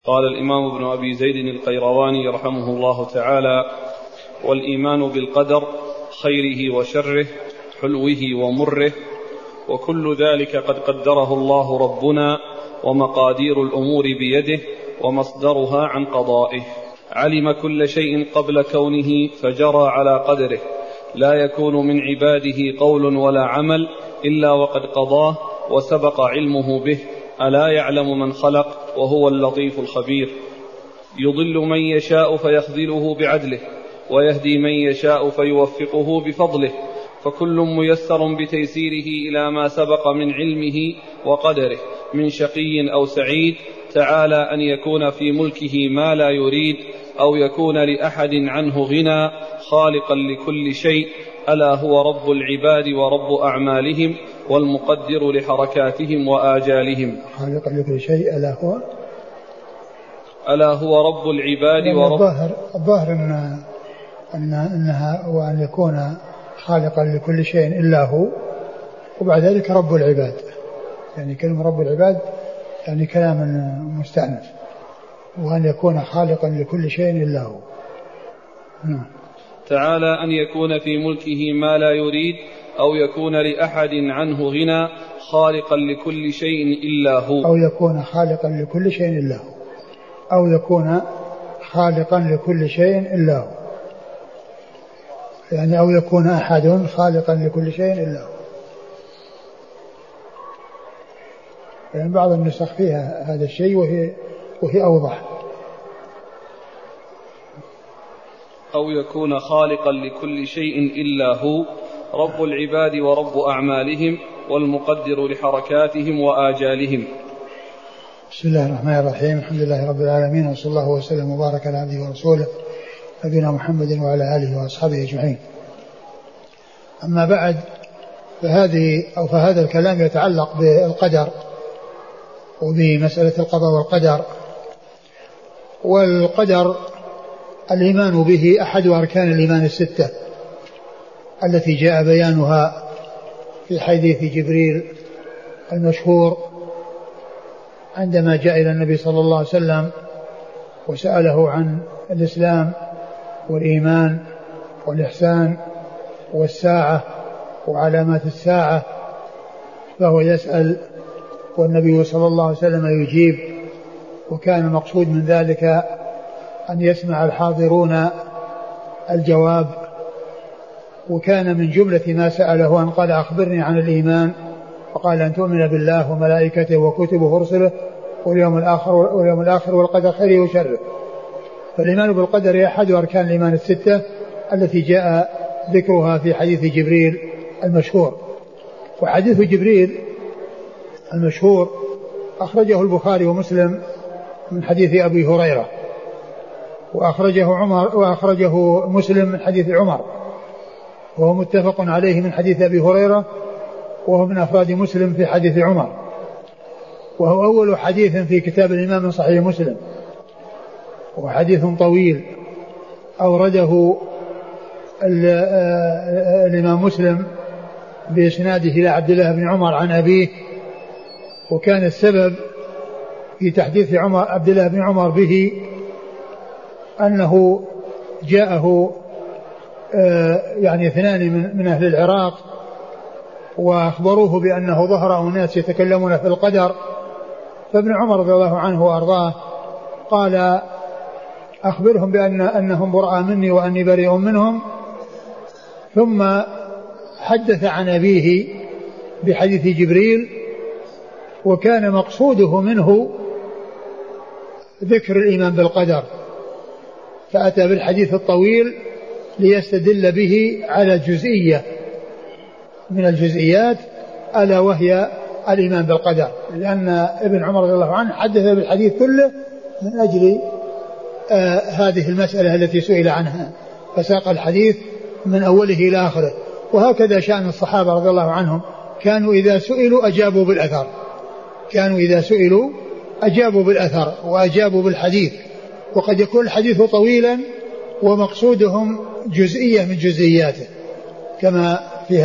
قال الإمام ابن أبي زيد القيرواني رحمه الله تعالى: والإيمان بالقدر خيره وشره، حلوه ومره، وكل ذلك قد قدره الله ربنا، ومقادير الأمور بيده، ومصدرها عن قضائه. علم كل شيء قبل كونه فجرى على قدره، لا يكون من عباده قول ولا عمل إلا وقد قضاه وسبق علمه به. ألا يعلم من خلق وهو اللطيف الخبير. يضل من يشاء فيخذله بعدله، ويهدي من يشاء فيوفقه بفضله، فكل ميسر بتيسيره إلى ما سبق من علمه وقدره، من شقي أو سعيد. تعالى أن يكون في ملكه ما لا يريد، أو يكون لأحد عنه غنى، خالقا لكل شيء. ألا هو رب العباد ورب أعمالهم، والمقدر لحركاتهم وآجالهم. خالقا لكل شيء ألا هو رب العباد ورب. الظاهر أنها وأن يكون خالقا لكل شيء إلا هو، وبعد ذلك رب العباد، يعني كلمة رب العباد يعني كلام مستأنف، وأن يكون خالقا لكل شيء إلا هو. تعالى أن يكون في ملكه ما لا يريد، أو يكون لأحد عنه غنى، خالقا لكل شيء إلا هو. أو يكون خالقا لكل شيء إلا هو، أو يكون خالقا لكل شيء إلا هو، يعني أو يكون أحد خالقا لكل شيء إلا هو. يعني بعض النسخ فيها هذا الشيء وهي أوضح. أو يكون خالقا لكل شيء إلا هو، رب العباد ورب أعمالهم، والمقدر لحركاتهم وآجالهم. بسم الله الرحمن الرحيم. الحمد لله رب العالمين، وصلى الله وسلم وبارك على عبده ورسوله نبينا محمد وعلى آله وأصحابه أجمعين. أما بعد، فهذا الكلام يتعلق بالقدر وبمسألة القضاء والقدر. والقدر الإيمان به أحد أركان الإيمان الستة التي جاء بيانها في حديث جبريل المشهور عندما جاء إلى النبي صلى الله عليه وسلم وسأله عن الإسلام والإيمان والإحسان والساعة وعلامات الساعة، فهو يسأل والنبي صلى الله عليه وسلم يجيب. وكان المقصود من ذلك أن يسمع الحاضرون الجواب. وكان من جملة ما سأله أن قال: أخبرني عن الإيمان، فقال: أن تؤمن بالله وملائكته وكتبه ورسله واليوم الآخر والقدر خيره وشره. فالإيمان بالقدر أحد أركان الإيمان الستة التي جاء ذكرها في حديث جبريل المشهور. وحديث جبريل المشهور أخرجه البخاري ومسلم من حديث أبي هريرة، وأخرجه مسلم من حديث عمر، وهو متفق عليه من حديث أبي هريرة، وهو من أفراد مسلم في حديث عمر، وهو أول حديث في كتاب الإمام من صحيح مسلم، وحديث طويل أورده الإمام مسلم بإسناده إلى عبد الله بن عمر عن أبيه. وكان السبب في تحديث عبد الله بن عمر به أنه جاءه يعني اثنان من أهل العراق وأخبروه بأنه ظهر أناس يتكلمون في القدر، فابن عمر رضي الله عنه وأرضاه قال: أخبرهم أنهم براء مني وأني بريء منهم. ثم حدث عن أبيه بحديث جبريل، وكان مقصوده منه ذكر الإيمان بالقدر، فأتى بالحديث الطويل ليستدل به على جزئية من الجزئيات، ألا وهي الإيمان بالقدر، لأن ابن عمر رضي الله عنه حدث بالحديث كله من أجل هذه المسألة التي سئل عنها، فساق الحديث من أوله إلى آخره. وهكذا شأن الصحابة رضي الله عنهم، كانوا إذا سئلوا أجابوا بالأثر، وأجابوا بالحديث. وقد يكون الحديث طويلا ومقصودهم جزئية من جزئياته، كما في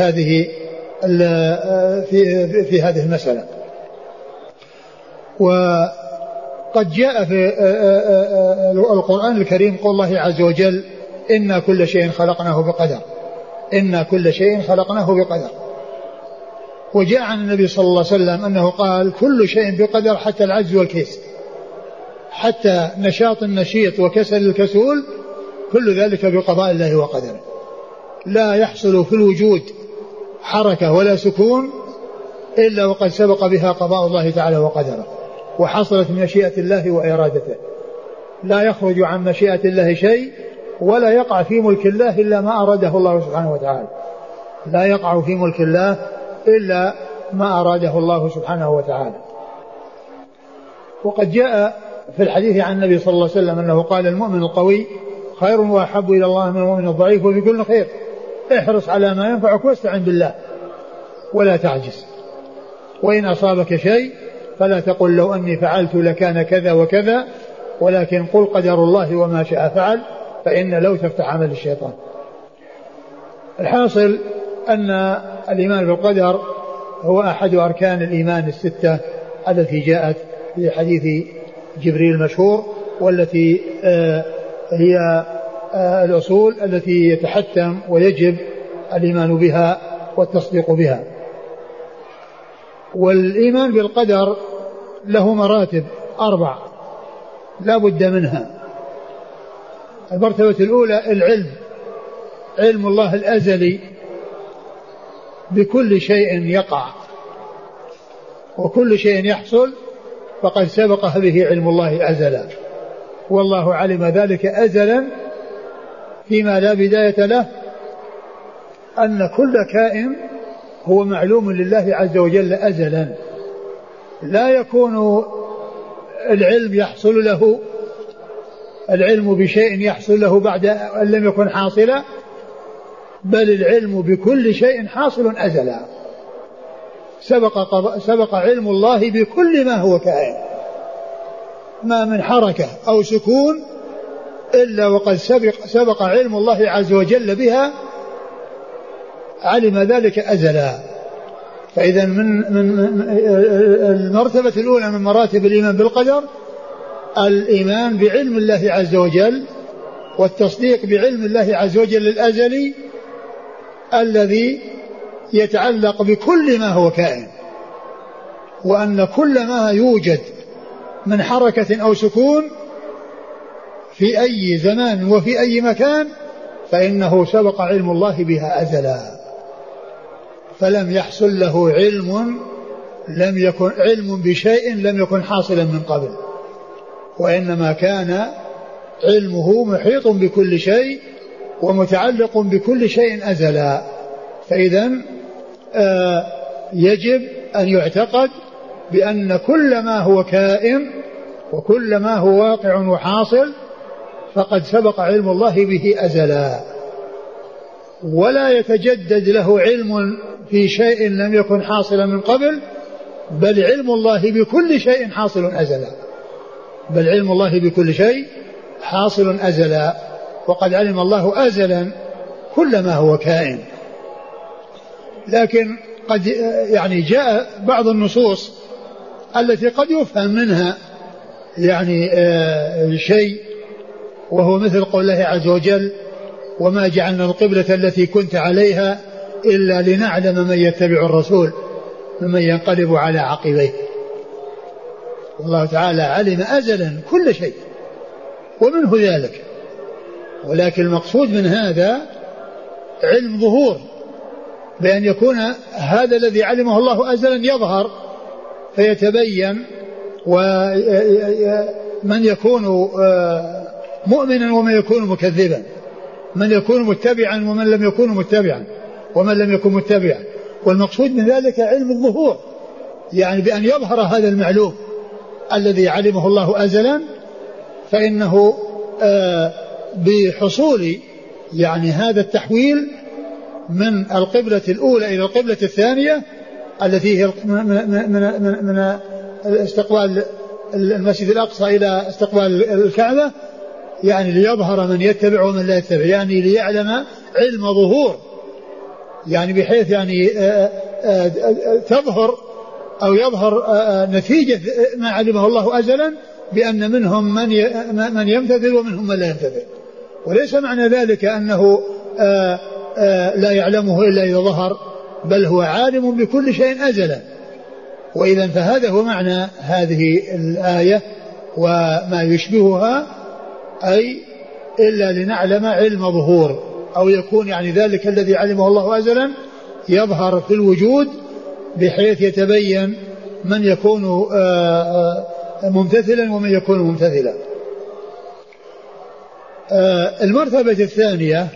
هذه المسألة. قد جاء في القرآن الكريم قول الله عز وجل إنا كل شيء خلقناه بقدر، إنا كل شيء خلقناه بقدر. وجاء عن النبي صلى الله عليه وسلم أنه قال كل شيء بقدر حتى العجز والكيس، حتى نشاط النشيط وكسل الكسول، كل ذلك بقضاء الله وقدره. لا يحصل في الوجود حركة ولا سكون إلا وقد سبق بها قضاء الله تعالى وقدره، وحصلت من مشيئة الله وإرادته. لا يخرج عن مشيئة الله شيء، ولا يقع في ملك الله إلا ما أراده الله سبحانه وتعالى. لا يقع في ملك الله إلا ما أراده الله سبحانه وتعالى. وقد جاء في الحديث عن النبي صلى الله عليه وسلم أنه قال المؤمن القوي خير وأحب إلى الله من المؤمن الضعيف وفي كل خير، احرص على ما ينفعك واستعن بالله ولا تعجز، وإن أصابك شيء فلا تقل لو أني فعلت لكان كذا وكذا، ولكن قل قدر الله وما شاء فعل، فإن لو تفتح عمل الشيطان. الحاصل أن الإيمان بالقدر هو أحد أركان الإيمان الستة التي جاءت في حديث جبريل المشهور، والتي هي الأصول التي يتحتم ويجب الإيمان بها والتصديق بها. والإيمان بالقدر له مراتب 4 لا بد منها. المرتبة الأولى العلم، علم الله الأزلي بكل شيء يقع وكل شيء يحصل، فقد سبق به علم الله أزلا، والله علم ذلك أزلا فيما لا بداية له، أن كل كائن هو معلوم لله عز وجل أزلا. لا يكون العلم يحصل له، العلم بشيء يحصل له بعد أن لم يكن حاصلا، بل العلم بكل شيء حاصل أزلا. سبق علم الله بكل ما هو كائن، ما من حركة أو سكون إلا وقد سبق علم الله عز وجل بها، علم ذلك أزلا. فإذا من المرتبة الأولى من مراتب الإيمان بالقدر الإيمان بعلم الله عز وجل، والتصديق بعلم الله عز وجل الأزلي الذي يتعلق بكل ما هو كائن، وأن كل ما يوجد من حركة أو سكون في أي زمان وفي أي مكان فإنه سبق علم الله بها أزلا، فلم يحصل له لم يكن علم بشيء لم يكن حاصلا من قبل، وإنما كان علمه محيط بكل شيء ومتعلق بكل شيء أزلا. فإذا يجب أن يعتقد بأن كل ما هو كائن وكل ما هو واقع وحاصل فقد سبق علم الله به أزلا، ولا يتجدد له علم في شيء لم يكن حاصلا من قبل، بل علم الله بكل شيء حاصل أزلا، بل علم الله بكل شيء حاصل أزلا، وقد علم الله أزلا كل ما هو كائن. لكن قد يعني جاء بعض النصوص التي قد يفهم منها يعني شيء، وهو مثل قول الله عز وجل وما جعلنا القبلة التي كنت عليها إلا لنعلم من يتبع الرسول ممن ينقلب على عقبيه. والله تعالى علم أزلا كل شيء ومنه ذلك، ولكن المقصود من هذا علم ظهور، بأن يكون هذا الذي علمه الله أزلا يظهر فيتبين، ومن يكون مؤمنا ومن يكون مكذبا، من يكون متبعا ومن لم يكن متبعا ومن لم يكن متبعا. والمقصود من ذلك علم الظهور، يعني بأن يظهر هذا المعلوم الذي علمه الله أزلا، فإنه بحصول يعني هذا التحويل من القبلة الأولى إلى القبلة الثانية التي هي من استقبال المسجد الأقصى إلى استقبال الكعبة، يعني ليظهر من يتبع ومن لا يتبع، يعني ليعلم علم ظهور، يعني بحيث يعني تظهر أو يظهر نتيجة ما علمه الله أزلا بأن منهم من يمتثل ومنهم من لا يمتثل. وليس معنى ذلك أنه لا يعلمه إلا إذا ظهر، بل هو عالم بكل شيء أزلا. وإذا فهذا هو معنى هذه الآية وما يشبهها، أي إلا لنعلم علم ظهور، أو يكون يعني ذلك الذي علمه الله أزلا يظهر في الوجود بحيث يتبين من يكون ممتثلا ومن يكون ممتثلا. المرتبة الثانية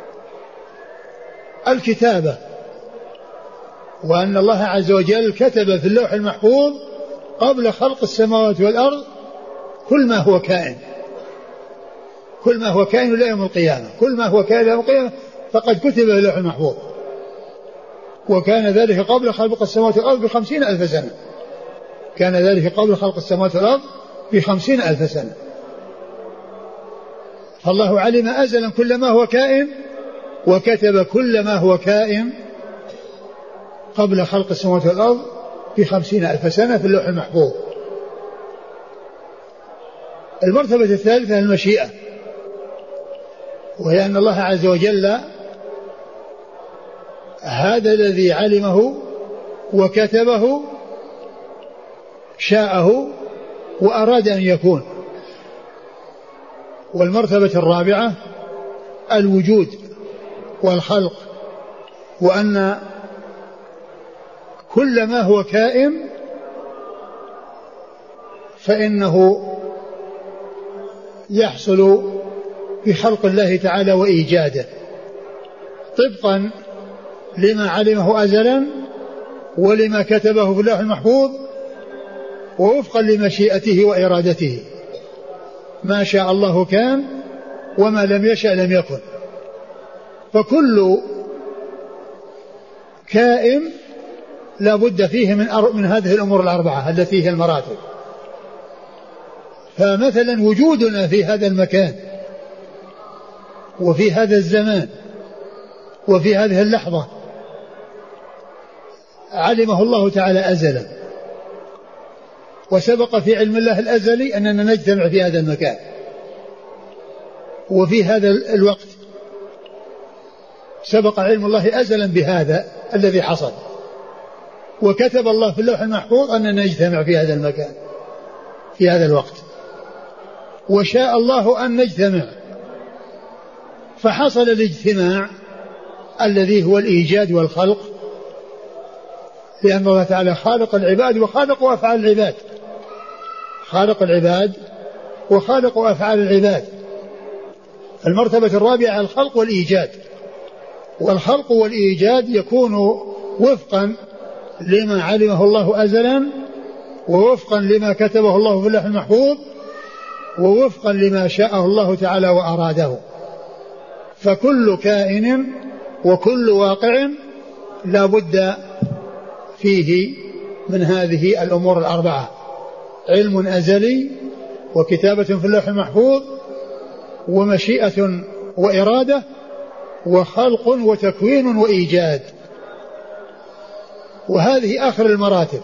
الكتابة، وأن الله عز وجل كتب في اللوح المحفوظ قبل خلق السماوات والأرض كل ما هو كائن، كل ما هو كائن إلى يوم القيامة، كل ما هو كائن إلى يوم القيامة فقد كتب في اللوح المحفوظ. وكان ذلك قبل خلق السماوات والأرض ب50,000 سنة، كان ذلك قبل خلق السماوات والأرض ب50,000 سنة. فالله علم أزلا كل ما هو كائن، وكتب كل ما هو كائن قبل خلق السماوات والأرض ب50,000 سنة في اللوح المحفوظ. المرتبة الثالثة المشيئة، وهي أن الله عز وجل هذا الذي علمه وكتبه شاءه وأراد أن يكون. والمرتبة الرابعة الوجود والخلق، وأن كل ما هو كائن فإنه يحصل بخلق الله تعالى وإيجاده طبقا لما علمه أزلا ولما كتبه في اللوح المحفوظ، ووفقا لمشيئته وإرادته. ما شاء الله كان وما لم يشأ لم يكن. فكل كائن لا بد فيه من هذه الأمور الأربعة التي هي المراتب. فمثلا وجودنا في هذا المكان وفي هذا الزمان وفي هذه اللحظة علمه الله تعالى أزلا، وسبق في علم الله الأزلي أننا نجتمع في هذا المكان وفي هذا الوقت، سبق علم الله أزلا بهذا الذي حصل، وكتب الله في اللوح المحفوظ أننا نجتمع في هذا المكان في هذا الوقت، وشاء الله أن نجتمع، فحصل الاجتماع الذي هو الإيجاد والخلق، لأن الله تعالى خالق العباد وخالق أفعال العباد، خالق العباد وخالق أفعال العباد. المرتبة الرابعة الخلق والإيجاد، والخلق والإيجاد يكون وفقا لما علمه الله أزلا، ووفقا لما كتبه الله في اللوح المحفوظ، ووفقا لما شاءه الله تعالى وأراده. فكل كائن وكل واقع لا بد فيه من هذه الأمور الأربعة: علم أزلي، وكتابة في اللوح المحفوظ، ومشيئة وإرادة، وخلق وتكوين وإيجاد. وهذه آخر المراتب،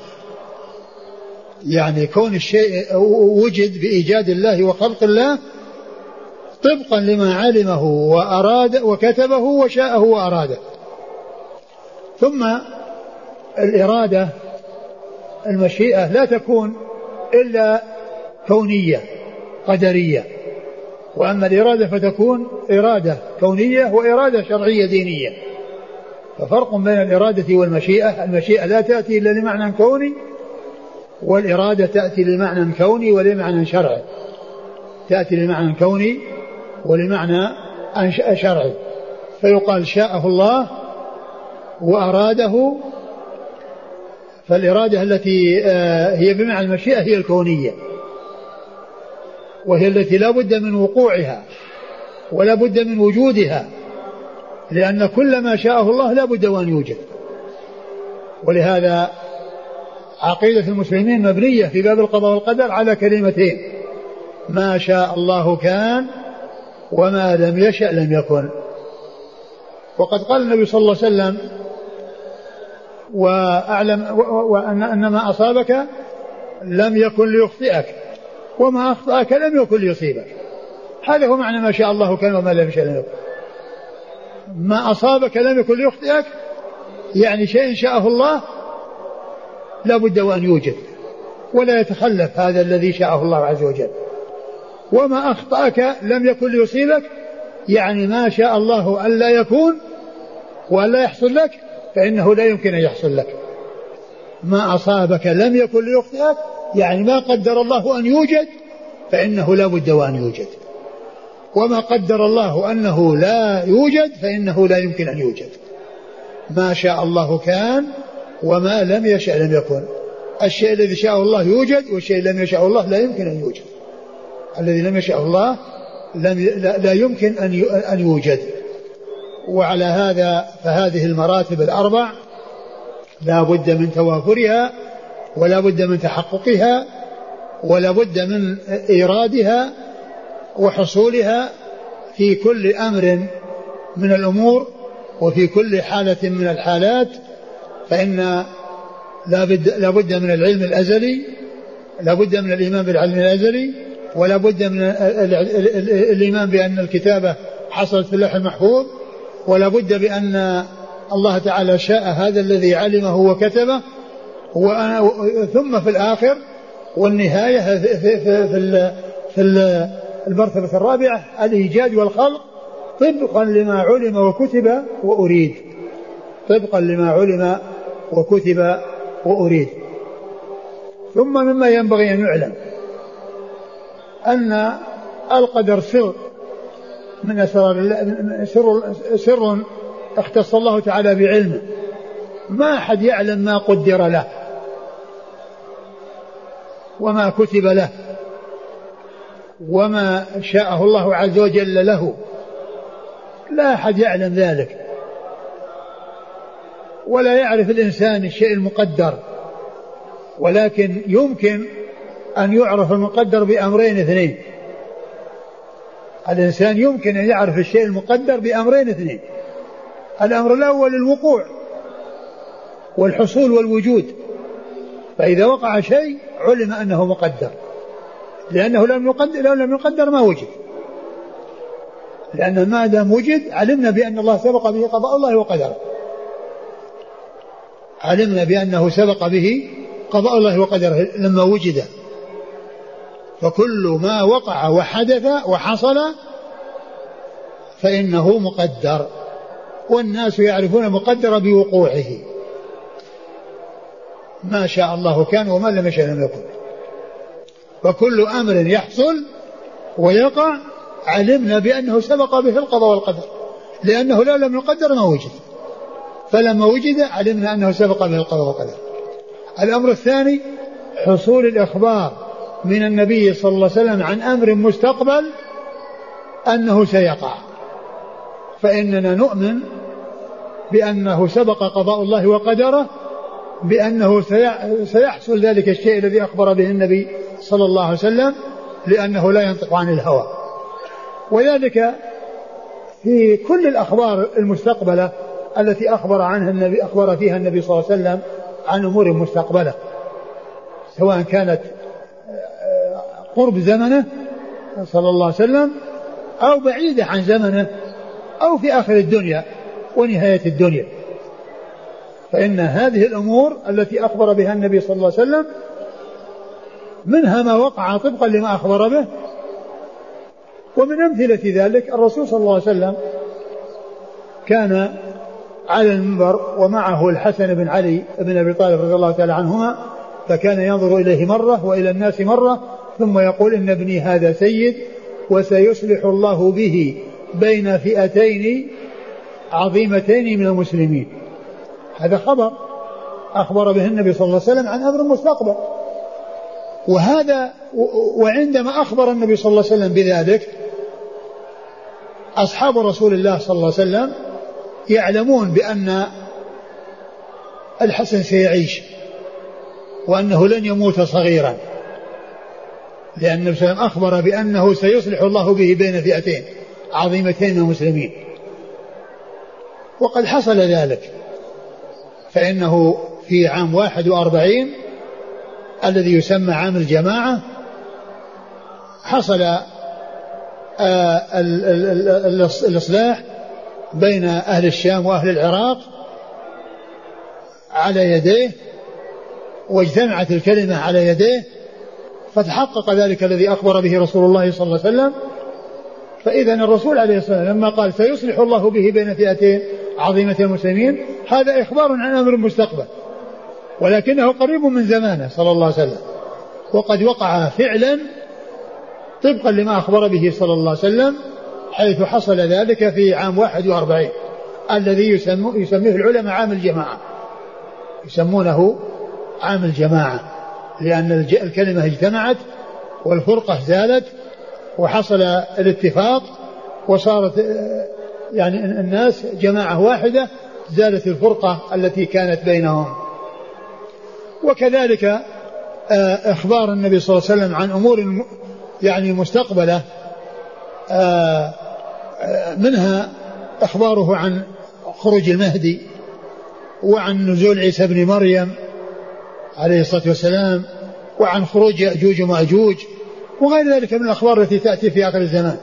يعني كون الشيء وجد بإيجاد الله وخلق الله طبقا لما علمه وأراد وكتبه وشاءه وأراده. ثم الإرادة المشيئة لا تكون إلا كونية قدرية، وأما الإرادة فتكون إرادة كونية وإرادة شرعية دينية. ففرق بين الإرادة والمشيئة: المشيئة لا تأتي إلا لمعنى كوني، والإرادة تأتي لمعنى كوني ولمعنى شرعي، تأتي لمعنى كوني ولمعنى شرعي. فيقال شاءه الله وأراده. فالإرادة التي هي بمعنى المشيئة هي الكونية، وهي التي لا بد من وقوعها ولا بد من وجودها، لأن كل ما شاءه الله لا بد وأن يوجد. ولهذا عقيدة المسلمين مبنية في باب القضاء والقدر على كلمتين: ما شاء الله كان وما لم يشأ لم يكن. وقد قال النبي صلى الله عليه وسلم: وأعلم وأن ما أصابك لم يكن ليخطئك، وما أخطأك لم يكن ليصيبك. هذا هو معنى ما شاء الله كان وما لم يشاء لم يكن. ما أصابك لم يكن ليخطئك، يعني شيء شاءه الله لا بد وأن يوجد ولا يتخلف هذا الذي شاءه الله عز وجل. وما أخطأك لم يكن ليصيبك، يعني ما شاء الله أن لا يكون وأن لا يحصل لك فإنه لا يمكن أن يحصل لك. ما أصابك لم يكن ليخطئك، يعني ما قدر الله أن يوجد فإنه لا بد وأن يوجد، وما قدر الله أنه لا يوجد فإنه لا يمكن أن يوجد. ما شاء الله كان وما لم يشاء لم يكن. الشيء الذي شاء الله يوجد، والشيء لم يشاء الله لا يمكن أن يوجد. الذي لم يشاء الله لا يمكن أن يوجد. وعلى هذا فهذه المراتب الأربع لا بد من توافرها ولا بد من تحققها ولا بد من إيرادها وحصولها في كل أمر من الأمور وفي كل حالة من الحالات. فإن لا بد من العلم الأزلي، لا بد من الإيمان بالعلم الأزلي، ولا بد من الإيمان بأن الكتابة حصلت في اللوح المحفوظ، ولا بد بأن الله تعالى شاء هذا الذي علمه وكتبه. ثم في الآخر والنهاية في المرتبة الرابعة الإيجاد والخلق طبقا لما علم وكتب وأريد، طبقا لما علم وكتب وأريد. ثم مما ينبغي أن يعلم أن القدر سر من أسرار سر اختص الله تعالى بعلمه، ما أحد يعلم ما قدر له وما كتب له وما شاءه الله عز وجل له، لا أحد يعلم ذلك. ولا يعرف الإنسان الشيء المقدر، ولكن يمكن أن يعرف المقدر بأمرين اثنين. الإنسان يمكن أن يعرف الشيء المقدر بأمرين اثنين: الأمر الأول الوقوع والحصول والوجود، فإذا وقع شيء علم أنه مقدر، لأنه لو لم يقدر ما وجد، لأن ما دام وجد علمنا بأن الله سبق به قضاء الله وقدره، علمنا بأنه سبق به قضاء الله وقدره لما وجد. فكل ما وقع وحدث وحصل فإنه مقدر، والناس يعرفون المقدر بوقوعه. ما شاء الله كان وما لم يشاء لم يكن. فكل أمر يحصل ويقع علمنا بأنه سبق به القضاء والقدر، لأنه لو لم يقدر ما وجد، فلما وجد علمنا أنه سبق به القضاء والقدر. الأمر الثاني حصول الإخبار من النبي صلى الله عليه وسلم عن أمر مستقبل أنه سيقع، فإننا نؤمن بأنه سبق قضاء الله وقدره، بأنه سيحصل ذلك الشيء الذي أخبر به النبي صلى الله عليه وسلم، لأنه لا ينطق عن الهوى. وذلك في كل الأخبار المستقبلة التي أخبر فيها النبي صلى الله عليه وسلم عن أمور مستقبلة، سواء كانت قرب زمنه صلى الله عليه وسلم أو بعيدة عن زمنه أو في آخر الدنيا ونهاية الدنيا. فإن هذه الأمور التي أخبر بها النبي صلى الله عليه وسلم منها ما وقع طبقا لما أخبر به. ومن أمثلة ذلك الرسول صلى الله عليه وسلم كان على المنبر ومعه الحسن بن علي بن أبي طالب رضي الله تعالى عنهما، فكان ينظر إليه مرة وإلى الناس مرة ثم يقول: إن ابني هذا سيد وسيصلح الله به بين فئتين عظيمتين من المسلمين. هذا خبر أخبر به النبي صلى الله عليه وسلم عن أمر مستقبل. وعندما أخبر النبي صلى الله عليه وسلم بذلك أصحاب رسول الله صلى الله عليه وسلم يعلمون بأن الحسن سيعيش وأنه لن يموت صغيرا، لأن النبي صلى الله عليه وسلم أخبر بأنه سيصلح الله به بين فئتين عظيمتين من المسلمين، وقد حصل ذلك. فإنه في عام 41 الذي يسمى عام الجماعة حصل الإصلاح بين أهل الشام وأهل العراق على يديه، واجتمعت الكلمة على يديه، فتحقق ذلك الذي أخبر به رسول الله صلى الله عليه وسلم. فإذا الرسول عليه الصلاة والسلام لما قال سيصلح الله به بين فئتين عظيمة المسلمين، هذا إخبار عن أمر مستقبل، ولكنه قريب من زمانه صلى الله عليه وسلم، وقد وقع فعلا طبقا لما أخبر به صلى الله عليه وسلم، حيث حصل ذلك في عام 41 الذي يسميه العلماء عام الجماعة، يسمونه عام الجماعة، لأن الكلمة اجتمعت والفرقة زالت وحصل الاتفاق وصارت يعني الناس جماعة واحدة، زالت الفرقة التي كانت بينهم. وكذلك إخبار النبي صلى الله عليه وسلم عن أمور يعني مستقبلة، منها إخباره عن خروج المهدي، وعن نزول عيسى بن مريم عليه الصلاة والسلام، وعن خروج يأجوج ومأجوج، وغير ذلك من الأخبار التي تأتي في آخر الزمان.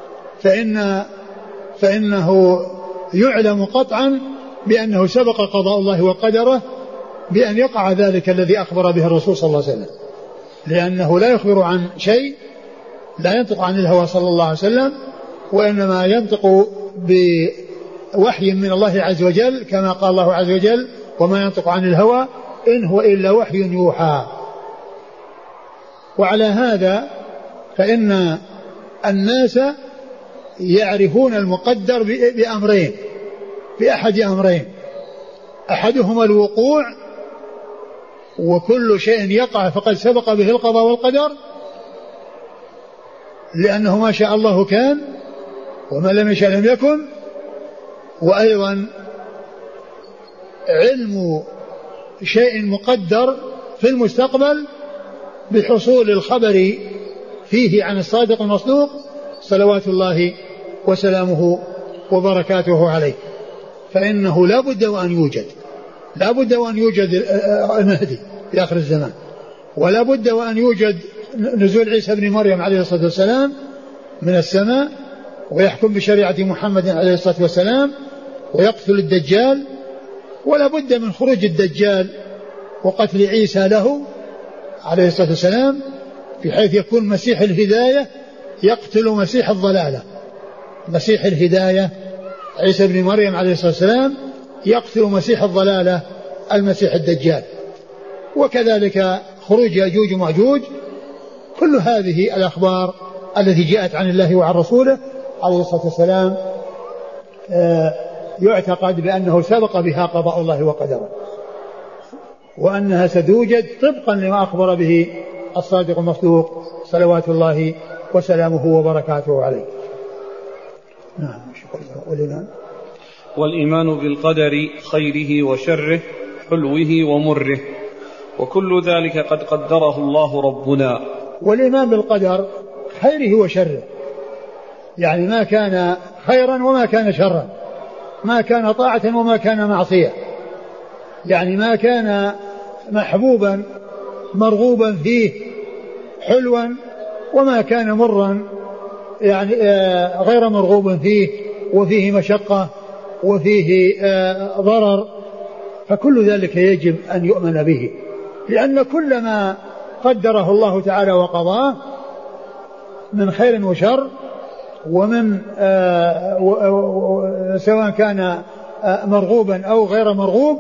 فإنه يعلم قطعا بأنه سبق قضاء الله وقدره بأن يقع ذلك الذي أخبر به الرسول صلى الله عليه وسلم، لأنه لا يخبر عن شيء، لا ينطق عن الهوى صلى الله عليه وسلم، وإنما ينطق بوحي من الله عز وجل، كما قال الله عز وجل وما ينطق عن الهوى إن هو إلا وحي يوحى. وعلى هذا فإن الناس يعرفون المقدر بأمرين، بأحد أمرين، أحدهما الوقوع، وكل شيء يقع فقد سبق به القضاء والقدر، لأنه ما شاء الله كان وما لم يشاء لم يكن. وأيضا علم شيء مقدر في المستقبل بحصول الخبر فيه عن الصادق المصدوق صلوات الله وسلامه وبركاته عليه. فإنه لا بد وأن يوجد المهدي في آخر الزمان، ولا بد وأن يوجد نزول عيسى بن مريم عليه الصلاة والسلام من السماء ويحكم بشريعة محمد عليه الصلاة والسلام ويقتل الدجال، ولا بد من خروج الدجال وقتل عيسى له عليه الصلاة والسلام، بحيث يكون مسيح الهداية يقتل مسيح الضلالة. مسيح الهداية عيسى بن مريم عليه الصلاة والسلام يقتل مسيح الضلالة المسيح الدجال. وكذلك خروج يأجوج ومأجوج. كل هذه الأخبار التي جاءت عن الله وعن رسوله عليه الصلاة والسلام يعتقد بأنه سبق بها قضاء الله وقدره، وأنها ستوجد طبقا لما أخبر به الصادق المصدوق صلوات الله وسلامه وبركاته عليه. نعم. والإيمان بالقدر خيره وشره حلوه ومره، وكل ذلك قد قدره الله ربنا. والإيمان بالقدر خيره وشره، يعني ما كان خيرا وما كان شرا، ما كان طاعة وما كان معصية، يعني ما كان محبوبا مرغوبا فيه حلوا وما كان مرا يعني غير مرغوب فيه وفيه مشقة وفيه ضرر، فكل ذلك يجب أن يؤمن به، لأن كل ما قدره الله تعالى وقضاه من خير وشر، ومن سواء كان مرغوبا أو غير مرغوب،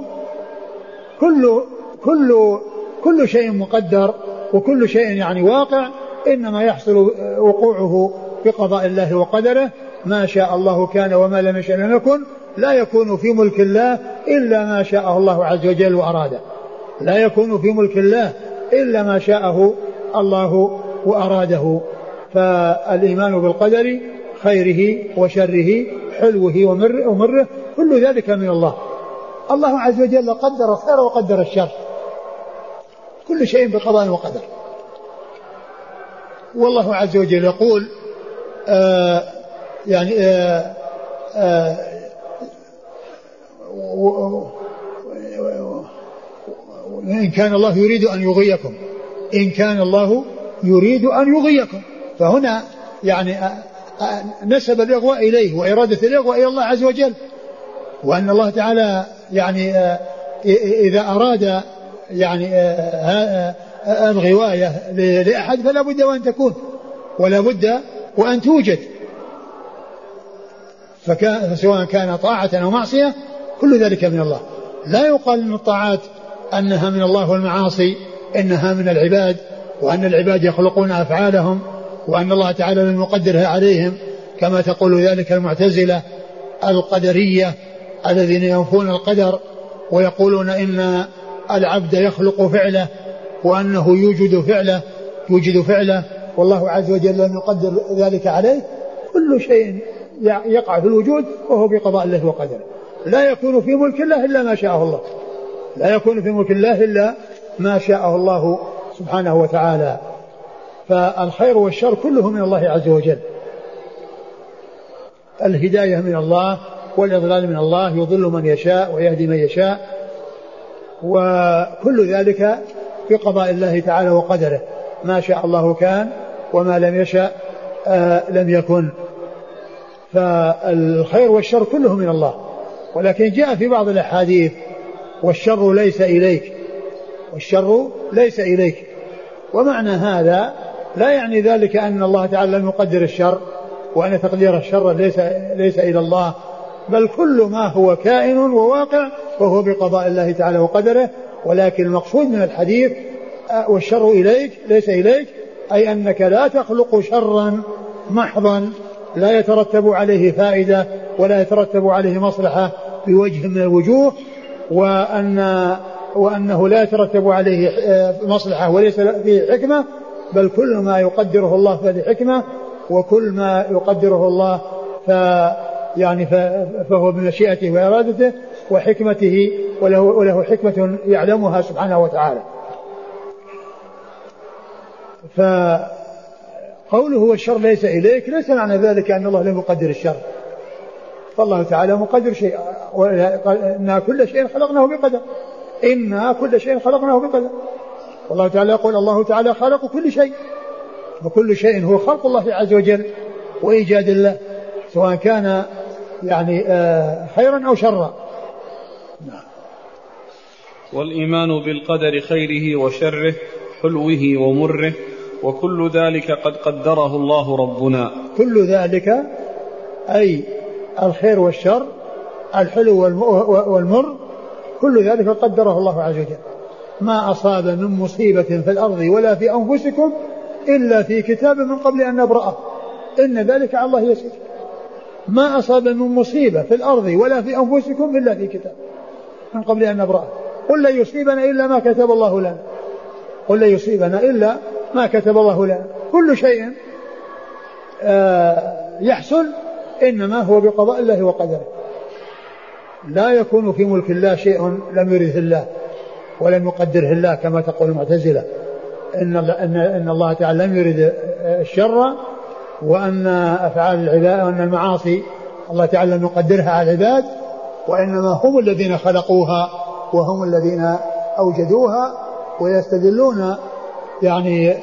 كل شيء مقدر، وكل شيء يعني واقع، إنما يحصل وقوعه بقضاء الله وقدره. ما شاء الله كان وما لم يشاء لم يكن. لا يكون في ملك الله إلا ما شاءه الله عز وجل وأراده، لا يكون في ملك الله إلا ما شاءه الله وأراده. فالإيمان بالقدر خيره وشره حلوه ومره كل ذلك من الله. الله عز وجل قدر الخير وقدر الشر، كل شيء بقضاء وقدر. والله عز وجل يقول إن كان الله يريد أن يغيكم، إن كان الله يريد أن يغيكم، فهنا يعني نسب الإغواء إليه وإرادة الإغواء إلى الله عز وجل، وأن الله تعالى يعني إذا أراد يعني الغواية لأحد فلا بد وأن تكون ولا بد وأن توجد، فسواء كان طاعة أو معصية كل ذلك من الله. لا يقال أن الطاعات أنها من الله والمعاصي إنها من العباد، وأن العباد يخلقون أفعالهم وأن الله تعالى لم يقدرها عليهم كما تقول ذلك المعتزلة القدرية الذين ينفون القدر ويقولون إن العبد يخلق فعله وأنه يوجد فعله والله عز وجل لم يقدر ذلك عليه. كل شيء يقع في الوجود وهو بقضاء الله وقدره، لا يكون في ملك الله إلا ما شاءه الله، لا يكون في ملك الله إلا ما شاءه الله سبحانه وتعالى. فالخير والشر كله من الله عز وجل، الهداية من الله والإضلال من الله، يضل من يشاء ويهدي من يشاء، وكل ذلك بقضاء الله تعالى وقدره، ما شاء الله كان وما لم يشاء لم يكن. فالخير والشر كله من الله، ولكن جاء في بعض الأحاديث والشر ليس إليك، والشر ليس إليك، ومعنى هذا لا يعني ذلك أن الله تعالى لم يقدر الشر وأن تقدير الشر ليس إلى الله، بل كل ما هو كائن وواقع وهو بقضاء الله تعالى وقدره. ولكن المقصود من الحديث والشر إليك ليس إليك، أي أنك لا تخلق شرا محضا لا يترتب عليه فائدة ولا يترتب عليه مصلحة بوجه من الوجوه، وأنه لا يترتب عليه مصلحة وليس فيه حكمة، بل كل ما يقدره الله فهذه حكمة، وكل ما يقدره الله فهو بمشيئته وإرادته وحكمته، وله حكمة يعلمها سبحانه وتعالى. فقوله والشر ليس إليك ليس معنى ذلك أن الله لم يقدر الشر، فالله تعالى مقدر شيء، إنا كل شيء خلقناه بقدر، إنا كل شيء خلقناه بقدر. والله تعالى يقول الله تعالى خلق كل شيء، وكل شيء هو خلق الله عز وجل وإيجاد الله، سواء كان يعني خيرا أو شرا. والإيمان بالقدر خيره وشره حلوه ومره وكل ذلك قد قدره الله ربنا. كل ذلك أي الخير والشر الحلو والمر كل ذلك قدره الله عز وجل. ما أصاب من مصيبة في الأرض ولا في أنفسكم إلا في كتاب من قبل أن نبرأه إن ذلك على الله يسير. ما أصاب من مصيبة في الأرض ولا في أنفسكم إلا في كتاب من قبل أن نبرأه. قل لن يصيبنا إلا ما كتب الله لنا، قل لن يصيبنا إلا ما كتب الله لنا. كل شيء يحصل إنما هو بقضاء الله وقدره، لا يكون في ملك الله شيء لم يرده الله ولم يقدره الله كما تقول المعتزلة إن الله تعالى لم يرد الشر، وأن أفعال العباد وأن المعاصي الله تعالى لم يقدرها على العباد، وإنما هم الذين خلقوها وهم الذين أوجدوها. ويستدلون يعني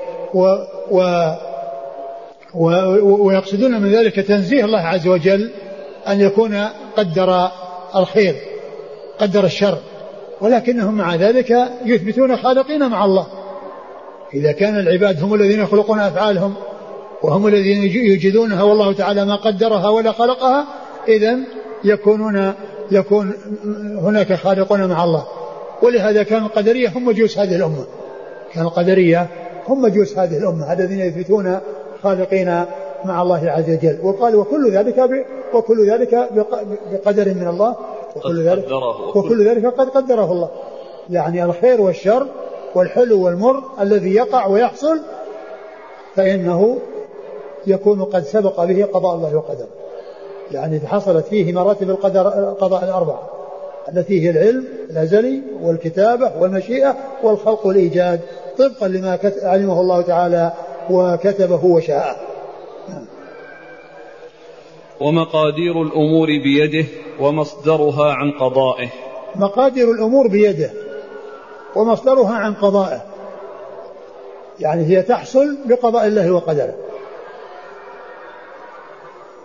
ويقصدون من ذلك تنزيه الله عز وجل أن يكون قدر الخير قدر الشر، ولكنهم مع ذلك يثبتون خالقين مع الله. إذا كان العباد هم الذين يخلقون أفعالهم وهم الذين يوجدونها والله تعالى ما قدرها ولا خلقها، إذن يكون هناك خالقون مع الله. ولهذا كان القدرية هم مجوس هذه الأمة، كان القدرية هم مجوس هذه الأمة الذين يثبتون خالقين مع الله عز وجل. وقال وكل ذلك بقدر من الله وكل ذلك قد قدره الله. يعني الخير والشر والحلو والمر الذي يقع ويحصل فإنه يكون قد سبق به قضاء الله وقدره. يعني حصلت فيه مراتب القضاء الأربعة التي هي العلم الأزلي والكتابة والمشيئة والخلق والإيجاد طبقا لما علمه الله تعالى وكتبه وشاءه. ومقادير الأمور بيده ومصدرها عن قضائه. مقادير الأمور بيده ومصدرها عن قضائه، يعني هي تحصل بقضاء الله وقدره.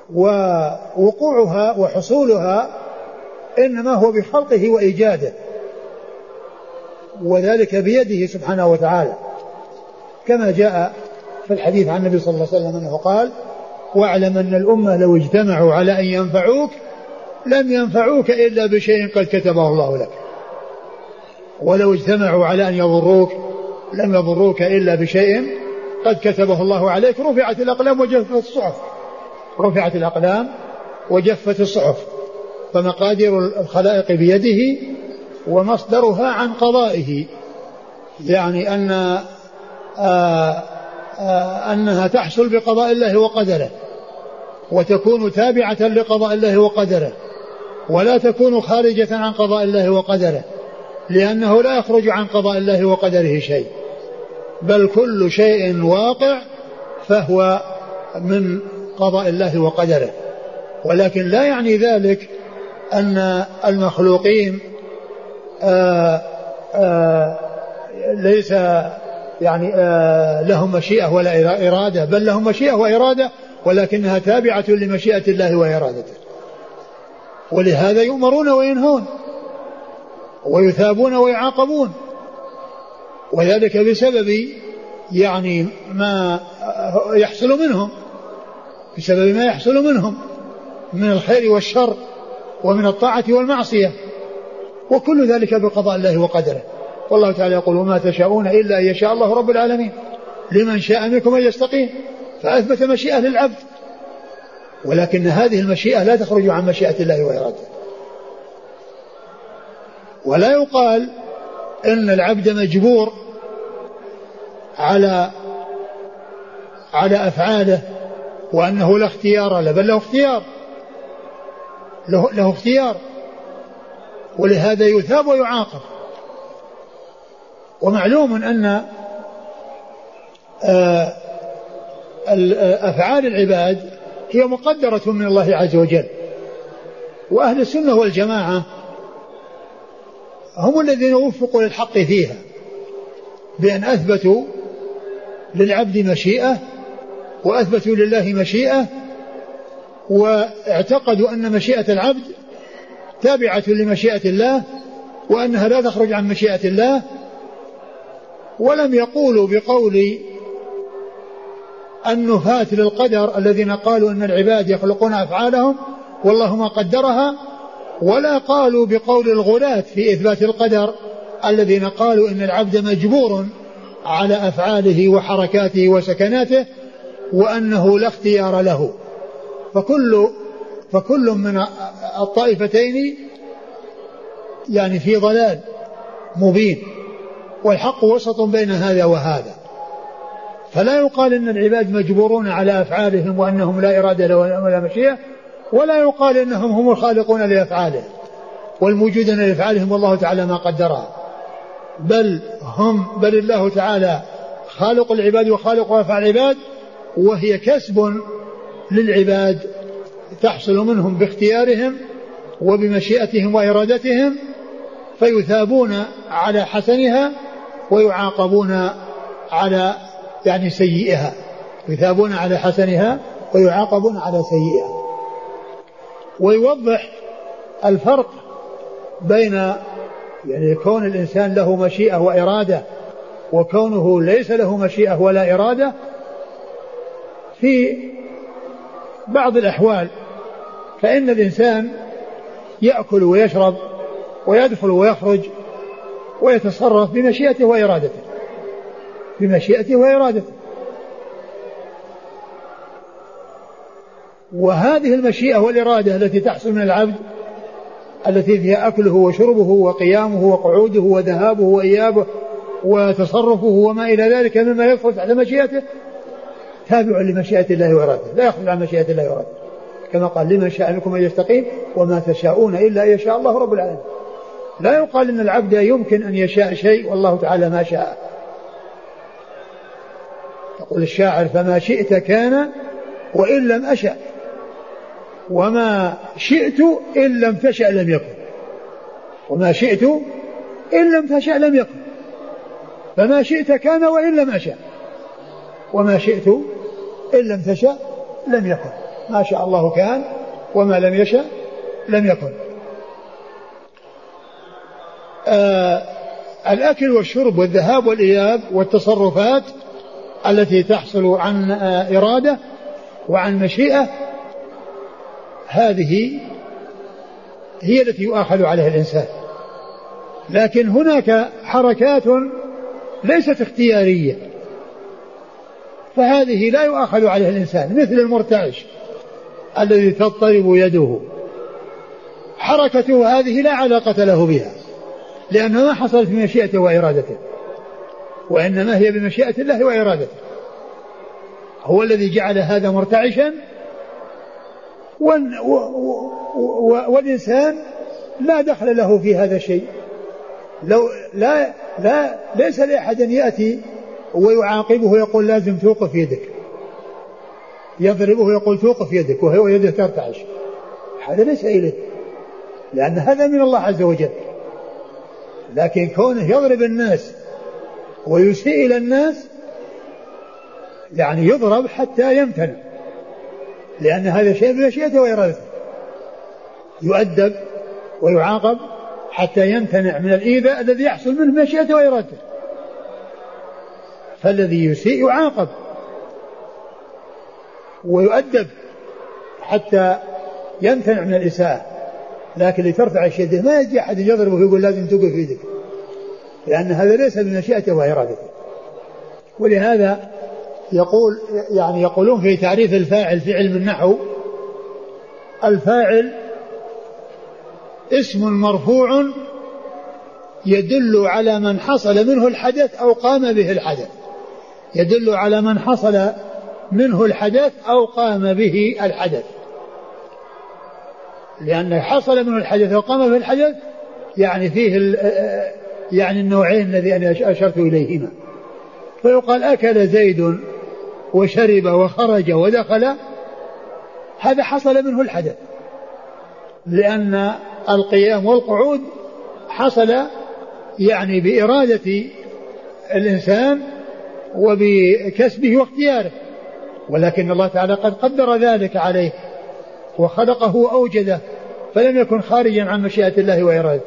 ووقوعها وحصولها إنما هو بخلقه وإيجاده، وذلك بيده سبحانه وتعالى، كما جاء في الحديث عن النبي صلى الله عليه وسلم أنه قال: واعلم أن الأمة لو اجتمعوا على أن ينفعوك لم ينفعوك إلا بشيء قد كتبه الله لك، ولو اجتمعوا على أن يضروك لم يضروك إلا بشيء قد كتبه الله عليك. رفعت الأقلام وجفت الصحف، رفعت الأقلام وجفت الصحف، فمقادير الخلائق بيده ومصدرها عن قضائه، يعني أنها تحصل بقضاء الله وقدره، وتكون تابعة لقضاء الله وقدره، ولا تكون خارجة عن قضاء الله وقدره، لأنه لا يخرج عن قضاء الله وقدره شيء، بل كل شيء واقع فهو من قضاء الله وقدره. ولكن لا يعني ذلك أن المخلوقين ليس يعني لهم مشيئة ولا إرادة، بل لهم مشيئة وإرادة، ولكنها تابعة لمشيئة الله وإرادته، ولهذا يؤمرون وينهون ويثابون ويعاقبون، وذلك بسبب يعني ما يحصل منهم، بسبب ما يحصل منهم من الخير والشر ومن الطاعة والمعصية، وكل ذلك بقضاء الله وقدره. والله تعالى يقول: وما تشاءون إلا أن يشاء الله رب العالمين لمن شاء منكم أن يستقيم، فأثبت مشيئة للعبد، ولكن هذه المشيئة لا تخرج عن مشيئة الله وإرادته. ولا يقال إن العبد مجبور على أفعاله وأنه لا اختيار له، بل له اختيار، له اختيار، ولهذا يثاب ويعاقب. ومعلوم أن أفعال العباد هي مقدرة من الله عز وجل، وأهل السنة والجماعة هم الذين وفقوا للحق فيها، بأن أثبتوا للعبد مشيئة وأثبتوا لله مشيئة، واعتقدوا أن مشيئة العبد تابعة لمشيئة الله وأنها لا تخرج عن مشيئة الله، ولم يقولوا بقول النفاة للقدر الذين قالوا أن العباد يخلقون أفعالهم والله ما قدرها، ولا قالوا بقول الغلاة في إثبات القدر الذين قالوا إن العبد مجبور على أفعاله وحركاته وسكناته وأنه لا اختيار له. فكل من الطائفتين يعني في ضلال مبين، والحق وسط بين هذا وهذا. فلا يقال إن العباد مجبورون على أفعالهم وأنهم لا إرادة لهم ولا مشيئة، ولا يقال إنهم هم الخالقون لأفعالهم والموجودون لأفعالهم والله تعالى ما قدرها، بل الله تعالى خالق العباد وخالق أفعال العباد، وهي كسب للعباد تحصل منهم باختيارهم وبمشيئتهم وإرادتهم، فيثابون على حسنها ويعاقبون على يعني سيئها، يثابون على حسنها ويعاقبون على سيئها. ويوضح الفرق بين يعني كون الإنسان له مشيئة وإرادة وكونه ليس له مشيئة ولا إرادة. في بعض الأحوال فإن الإنسان يأكل ويشرب ويدخل ويخرج ويتصرف بمشيئته وإرادته، بمشيئته وإرادته، وهذه المشيئة والإرادة التي تحصل من العبد التي فيها أكله وشربه وقيامه وقعوده وذهابه وإيابه وتصرفه وما إلى ذلك مما يدخل تحت مشيئته تابع لمشيئة الله وإرادته، لا يخرج عن مشيئة الله وإرادته، كما قال: لمن شاء منكم أن يستقيم وما تشاءون إلا أن يشاء الله رب العالمين. لا يقال إن العبد يمكن أن يشاء شيء والله تعالى ما شاء. يقول الشاعر: فما شئت كان وإن لم أشأ، وما شئت إن لم تشأ لم يكن، وما شئت إن لم تشأ لم يكن، فما شئت كان وإن لم أشأ، وما شئت إن لم تشأ لم يكن. ما شاء الله كان وما لم يشأ لم يكن. الأكل والشرب والذهاب والإياب والتصرفات التي تحصل عن إرادة وعن مشيئة هذه هي التي يؤاخذ عليها الإنسان. لكن هناك حركات ليست اختيارية فهذه لا يؤاخذ عليها الإنسان، مثل المرتعش الذي تضطرب يده، حركته هذه لا علاقة له بها لأنها ما حصلت بمشيئته وإرادته، وإنما هي بمشيئة الله وإرادته. هو الذي جعل هذا مرتعشا، والإنسان لا دخل له في هذا الشيء. لو ليس لأحد يأتي ويعاقبه ويقول لازم توقف يدك، يضربه ويقول توقف يدك وهو يده ترتعش، هذا ليس إليه لأن هذا من الله عز وجل. لكن كونه يضرب الناس ويسيء إلى الناس يعني يضرب حتى يمتنع، لأن هذا شيء بمشيئته وإرادته، يؤدب ويعاقب حتى يمتنع من الإيذاء الذي يحصل منه بمشيئته وإرادته. فالذي يسيء يعاقب ويؤدب حتى يمتنع من الإساءة، لكن لترفع يده ما يجي أحد يضربه ويقول لازم توقف يدك، لأن هذا ليس بمشيئته وإرادته. ولهذا يقولون في تعريف الفاعل في علم النحو: الفاعل اسم مرفوع يدل على من حصل منه الحدث أو قام به الحدث، يدل على من حصل منه الحدث أو قام به الحدث، لأن حصل منه الحدث أو قام به الحدث يعني فيه يعني النوعين الذي أنا أشرت إليهما. فيقال أكل زيد وشرب وخرج ودخل، هذا حصل منه الحدث، لأن القيام والقعود حصل يعني بإرادة الإنسان وبكسبه واختياره، ولكن الله تعالى قد قدر ذلك عليه وخلقه وأوجده، فلم يكن خارجا عن مشيئة الله وإرادته.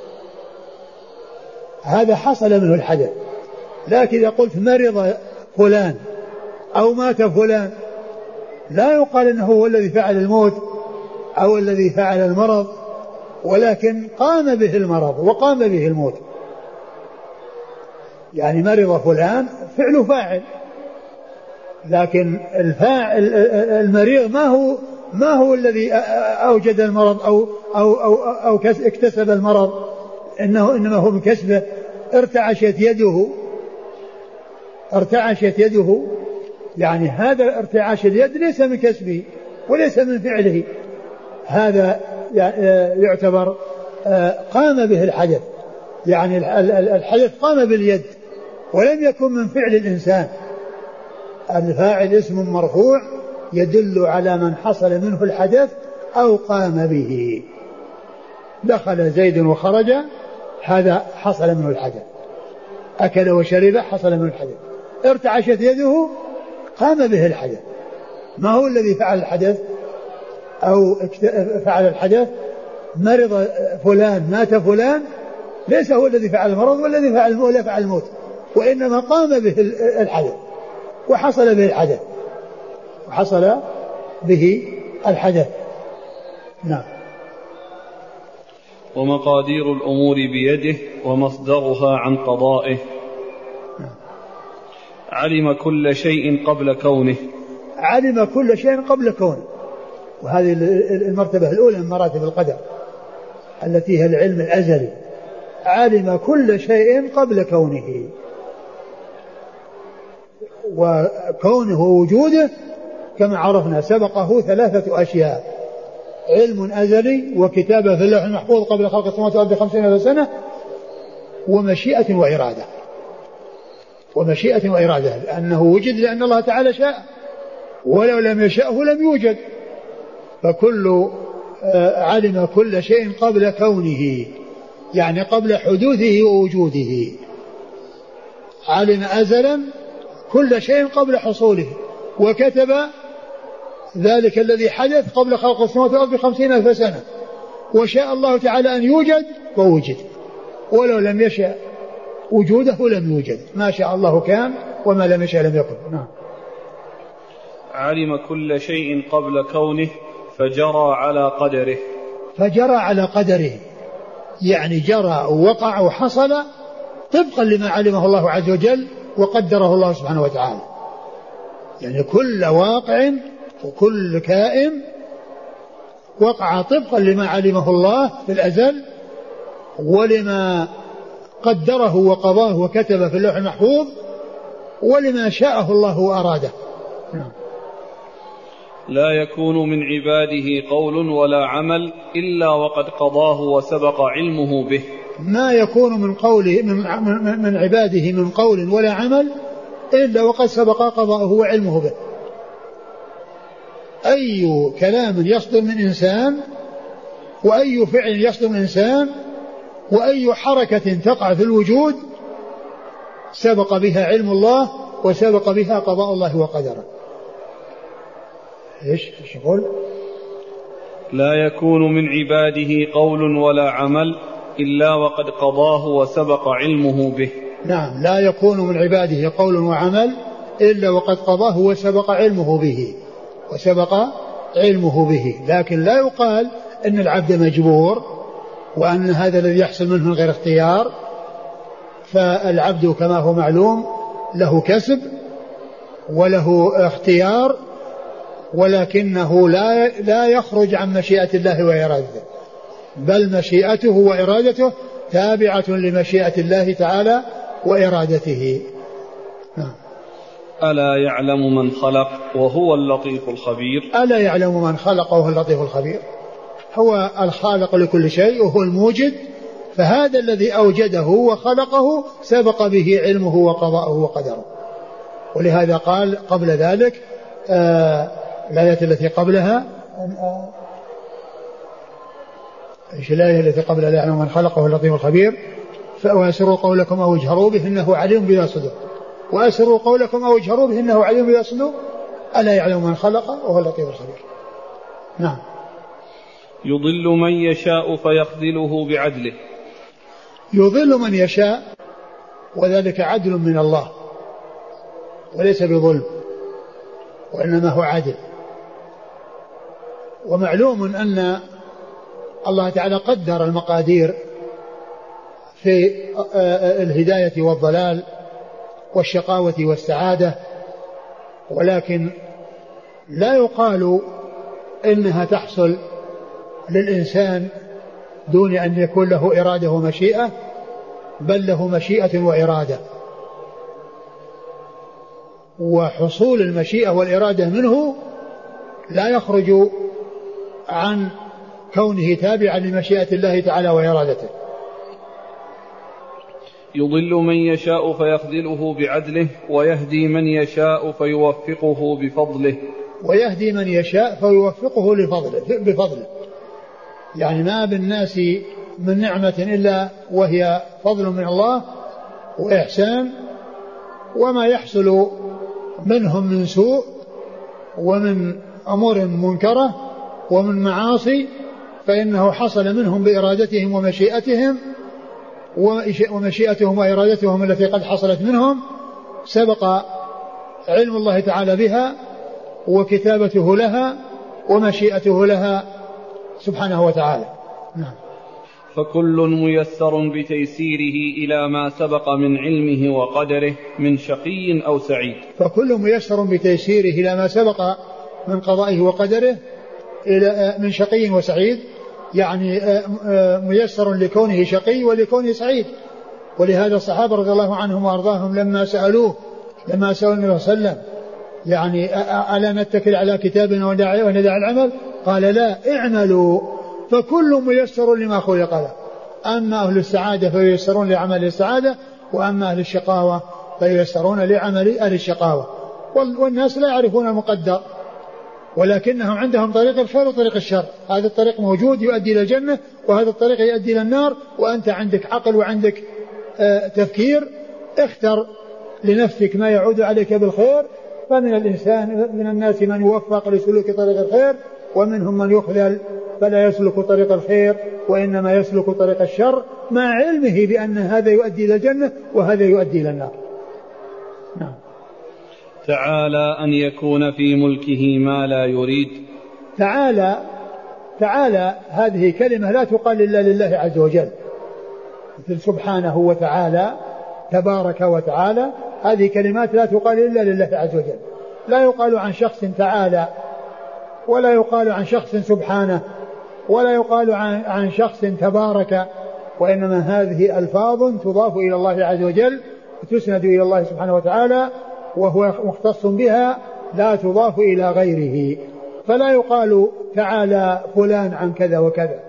هذا حصل منه الحدث. لكن إذا قلت مرض فلان أو مات فلان، لا يقال أنه هو الذي فعل الموت أو الذي فعل المرض، ولكن قام به المرض وقام به الموت. يعني مرض فلان فعل فاعل، لكن المريض ما هو الذي أوجد المرض أو اكتسب المرض، إنما هو بكسبه. ارتعشت يده، يعني هذا ارتعاش اليد ليس من كسبه وليس من فعله، هذا يعتبر قام به الحدث، يعني الحدث قام باليد ولم يكن من فعل الإنسان. الفاعل اسم مرفوع يدل على من حصل منه الحدث أو قام به. دخل زيد وخرج، هذا حصل منه الحدث. أكل وشرب حصل منه الحدث. ارتعشت يده قام به الحدث، ما هو الذي فعل الحدث أو فعل الحدث. مرض فلان مات فلان، ليس هو الذي فعل المرض والذي فعل الموت، وإنما قام به الحدث وحصل به الحدث. نعم. ومقادير الأمور بيده ومصدرها عن قضائه. علم كل شيء قبل كونه. علم كل شيء قبل كونه، وهذه المرتبة الأولى من مراتب القدر التي هي العلم الأزلي. علم كل شيء قبل كونه، وكونه وجوده كما عرفنا سبقه 3 أشياء: علم أزلي، وكتابة في اللوح المحفوظ قبل خلق السماوات والأرض 50,000 سنة، ومشيئة وإرادة، لأنه وجد لأن الله تعالى شاء، ولو لم يشأه لم يوجد. فكل علم كل شيء قبل كونه، يعني قبل حدوثه ووجوده. علم أزلا كل شيء قبل حصوله، وكتب ذلك الذي حدث قبل خلق السماوات والأرض ب50,000 سنة، وشاء الله تعالى أن يوجد ووجد، ولو لم يشاء وجوده لم يوجد، ما شاء الله كان وما لم يشاء لم يكن. نعم. علم كل شيء قبل كونه فجرى على قدره. فجرى على قدره يعني جرى ووقع وحصل طبقا لما علمه الله عز وجل وقدره الله سبحانه وتعالى، يعني كل واقع وكل كائن وقع طبقا لما علمه الله في الأزل ولما قدره وقضاه وكتب في اللوح المحفوظ ولما شاءه الله وأراده. لا يكون من عباده قول ولا عمل إلا وقد قضاه وسبق علمه به. ما يكون من عباده من قول ولا عمل إلا وقد سبق قضاؤه وعلمه به. أي كلام يصدر من إنسان وأي فعل يصدر من إنسان وأي حركة تقع في الوجود سبق بها علم الله وسبق بها قضاء الله وقدره. ايش يقول؟ لا يكون من عباده قول ولا عمل إلا وقد قضاه وسبق علمه به. نعم، لا يكون من عباده قول وعمل إلا وقد قضاه وسبق علمه به لكن لا يقال أن العبد مجبور وأن هذا الذي يحصل منه من غير اختيار، فالعبد كما هو معلوم له كسب وله اختيار، ولكنه لا يخرج عن مشيئة الله وإرادته، بل مشيئته وإرادته تابعة لمشيئة الله تعالى وإرادته. ألا يعلم من خلق وهو اللطيف الخبير. ألا يعلم من خلق وهو اللطيف الخبير، هو الخالق لكل شيء وهو الموجد، فهذا الذي أوجده وخلقه سبق به علمه وقضاءه وقدره. ولهذا قال قبل ذلك الآية التي قبلها ايش الآية التي قبلها؟ لا يعلم من خلق وهو اللطيف الخبير، وأسروا قولكم أو اجهروا به إنه عليم بذات الصدور، وأسروا قولكم أو اجهروا به إنه عليم بذات الصدور، ألا يعلم من خلق وهو اللطيف الخبير. نعم. يضل من يشاء فيخذله بعدله. يضل من يشاء وذلك عدل من الله وليس بظلم وإنما هو عدل. ومعلوم أن الله تعالى قدر المقادير في الهداية والضلال والشقاوة والسعادة، ولكن لا يقال إنها تحصل للإنسان دون أن يكون له إرادة ومشيئة، بل له مشيئة وإرادة، وحصول المشيئة والإرادة منه لا يخرج عن كونه تابعا لمشيئة الله تعالى وإرادته. يضل من يشاء فيخذله بعدله ويهدي من يشاء فيوفقه بفضله. ويهدي من يشاء فيوفقه بفضله، يعني ما بالناس من نعمة إلا وهي فضل من الله وإحسان، وما يحصل منهم من سوء ومن أمور منكرة ومن معاصي فإنه حصل منهم بإرادتهم ومشيئتهم وإرادتهم التي قد حصلت منهم، سبق علم الله تعالى بها وكتابته لها ومشيئته لها سبحانه وتعالى. نعم. فكل ميسر بتيسيره إلى ما سبق من علمه وقدره من شقي أو سعيد. فكل ميسر بتيسيره إلى ما سبق من قضائه وقدره إلى من شقي وسعيد، يعني ميسر لكونه شقي ولكونه سعيد. ولهذا الصحابة رضي الله عنهم وأرضاهم لما سألوا النبي صلى الله عليه وسلم يعني ألا نتكل على كتابنا وندع العمل؟ قال لا، اعملوا فكل ميسر لما خلق له، أما أهل السعادة فييسرون لعمل السعادة، وأما أهل الشقاوة فييسرون لعمل أهل الشقاوة. والناس لا يعرفون المقدر، ولكنهم عندهم طريق الخير وطريق الشر، هذا الطريق موجود يؤدي إلى الجنة وهذا الطريق يؤدي إلى النار، وأنت عندك عقل وعندك تفكير، اختر لنفسك ما يعود عليك بالخير فمن الإنسان من الناس من يوفق لسلوك طريق الخير، ومنهم من يخذل فلا يسلك طريق الخير وإنما يسلك طريق الشر، مع علمه بأن هذا يؤدي إلى الجنة وهذا يؤدي إلى النار. نعم. تعالى أن يكون في ملكه ما لا يريد. تعالى هذه كلمة لا تقال إلا لله عز وجل، مثل سبحانه وتعالى، تبارك وتعالى، هذه كلمات لا تقال إلا لله عز وجل. لا يقال عن شخص تعالى، ولا يقال عن شخص سبحانه، ولا يقال عن شخص تبارك، وإنما هذه ألفاظ تضاف إلى الله عز وجل وتسند إلى الله سبحانه وتعالى، وهو مختص بها، لا تضاف إلى غيره. فلا يقال تعالى فلان عن كذا وكذا،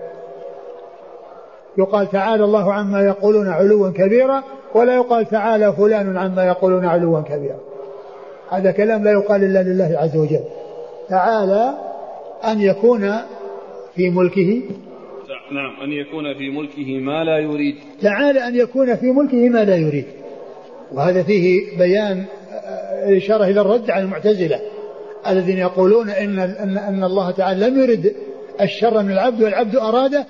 يقال تعالى الله عما يقولون علوا كبيرا، ولا يقال تعالى فلان عما يقولون علوا كبيرا. هذا كلام لا يقال إلا لله عز وجل. تعالى أن يكون في ملكه، نعم، أن يكون في ملكه ما لا يريد. تعالى أن يكون في ملكه ما لا يريد، وهذا فيه بيان إشارة إلى الرد على المعتزلة الذين يقولون أن الله تعالى لم يرد الشر من العبد والعبد أراده،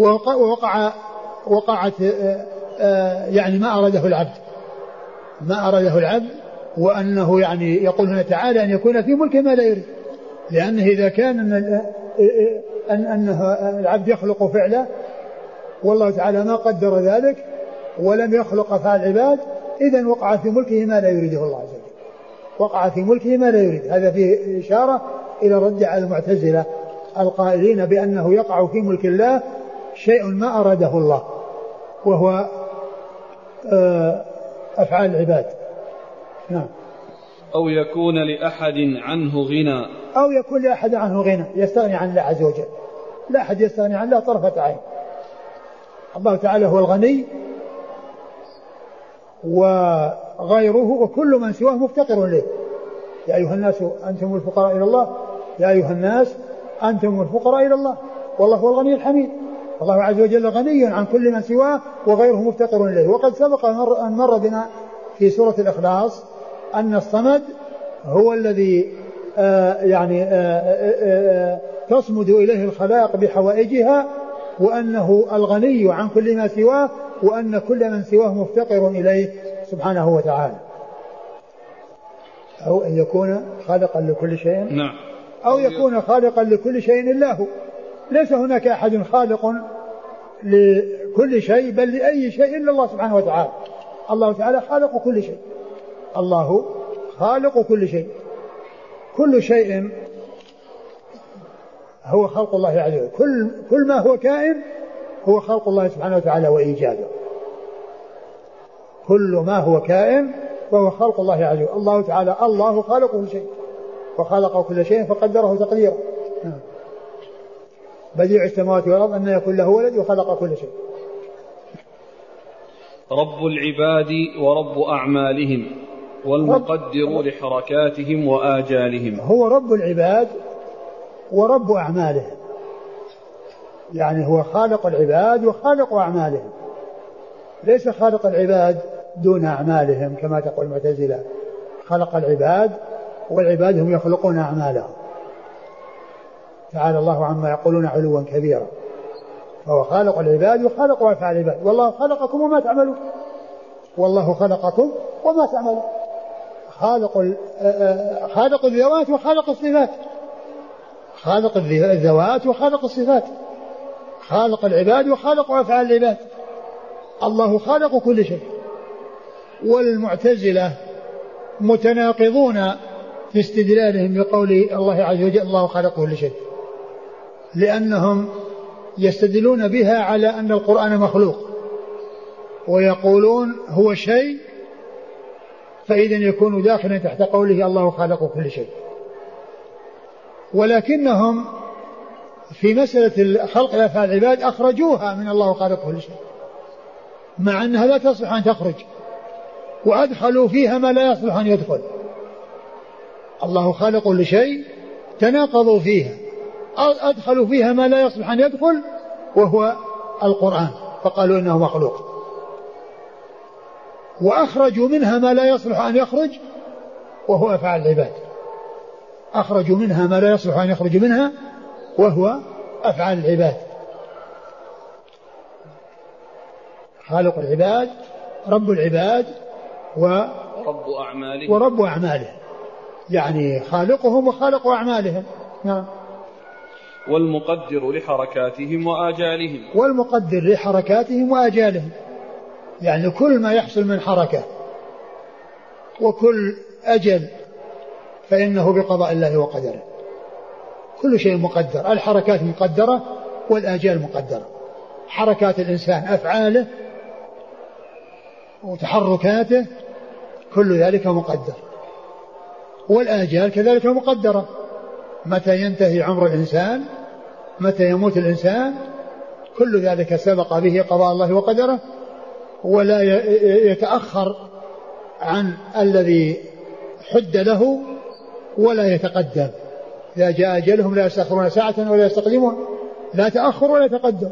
وقعت يعني ما أراده العبد، وأنه يعني يقول هنا تعالى أن يكون في ملكه ما لا يريد، لأنه إذا كان أن العبد يخلق فعله والله تعالى ما قدر ذلك ولم يخلق أفعال العباد، إذن وقع في ملكه ما لا يريده الله عز وجل، وقع في ملكه ما لا يريد. هذا فيه إشارة إلى الرد على المعتزلة القائلين بأنه يقع في ملك الله شيء ما أراده الله، وهو أفعال العباد. نعم. أو يكون لأحد عنه غنى، أو يكون لأحد عنه غنى يستغني عن الله عز وجل. لا أحد يستغني عن الله طرفة عين. الله تعالى هو الغني وغيره وكل من سواه مفتقر إليه. يا أيها الناس أنتم الفقراء إلى الله، يا أيها الناس أنتم الفقراء إلى الله والله هو الغني الحميد. الله عز وجل غني عن كل من سواه وغيره مفتقر إليه. وقد سبق أن مر بنا في سورة الإخلاص أن الصمد هو الذي تصمد إليه الخلائق بحوائجها، وأنه الغني عن كل ما سواه، وأن كل من سواه مفتقر إليه سبحانه وتعالى. أو أن يكون خالقا لكل شيء، نعم، أو يكون خالقا لكل شيء إلا هو. ليس هناك أحد خالق لكل شيء بل لأي شيء إلا الله سبحانه وتعالى. الله تعالى خالق كل شيء، الله خالق كل شيء، كل شيء هو خلق الله عز وجل، كل ما هو كائن هو خلق الله سبحانه وتعالى وإيجاده. كل ما هو كائن فهو خلق الله عز وجل. الله تعالى الله خالق كل شيء وخلق كل شيء فقدره تقديرا. بديع السماوات والأرض أن يكون له ولد وخلق كل شيء. رب العباد ورب أعمالهم والمقدر لحركاتهم وآجالهم. هو رب العباد ورب أعمالهم، يعني هو خالق العباد وخالق أعمالهم، ليس خالق العباد دون أعمالهم كما تقول المعتزلة. خلق العباد والعباد هم يخلقون أعمالهم. تعالى الله عما يقولون علوا كبيرا. فهو خالق العباد وخالق أفعال العباد. والله خلقكم وما تعملون، والله خلقكم وما تعملون. خالق الذوات وخالق الصفات، خالق الذوات وخالق الصفات، خالق العباد وخالق أفعال العباد. الله خالق كل شيء. والمعتزلة متناقضون في استدلالهم بقول الله عز وجل الله خالق كل شيء، لأنهم يستدلون بها على أن القرآن مخلوق، ويقولون هو شيء، فإذا يكون داخلا تحت قوله الله خالق كل شيء. ولكنهم في مسألة خلق أفعال العباد أخرجوها من الله خالق كل شيء، مع أنها لا تصلح أن تخرج، وأدخلوا فيها ما لا يصلح أن يدخل. الله خالق كل شيء تناقضوا فيها، أدخلوا فيها ما لا يصلح أن يدخل وهو القرآن، فقالوا إنه مخلوق، وأخرجوا منها ما لا يصلح أن يخرج وهو أفعال العباد. أخرجوا منها ما لا يصلح أن يخرج منها، وهو أفعال العباد. خالق العباد، رب العباد، ورب أعمالهم، يعني خالقهم وخالق أعمالهم. نعم. والمقدر لحركاتهم وآجالهم. والمقدر لحركاتهم وآجالهم، يعني كل ما يحصل من حركة وكل أجل فإنه بقضاء الله وقدره. كل شيء مقدر، الحركات مقدرة والآجال مقدرة. حركات الإنسان، أفعاله وتحركاته، كل ذلك مقدر. والآجال كذلك مقدرة، متى ينتهي عمر الإنسان، متى يموت الإنسان، كل ذلك سبق به قضاء الله وقدره، ولا يتأخر عن الذي حد له ولا يتقدم. إذا جاء أجلهم لا يستأخرون ساعة ولا يستقدمون، لا تأخر ولا تقدم.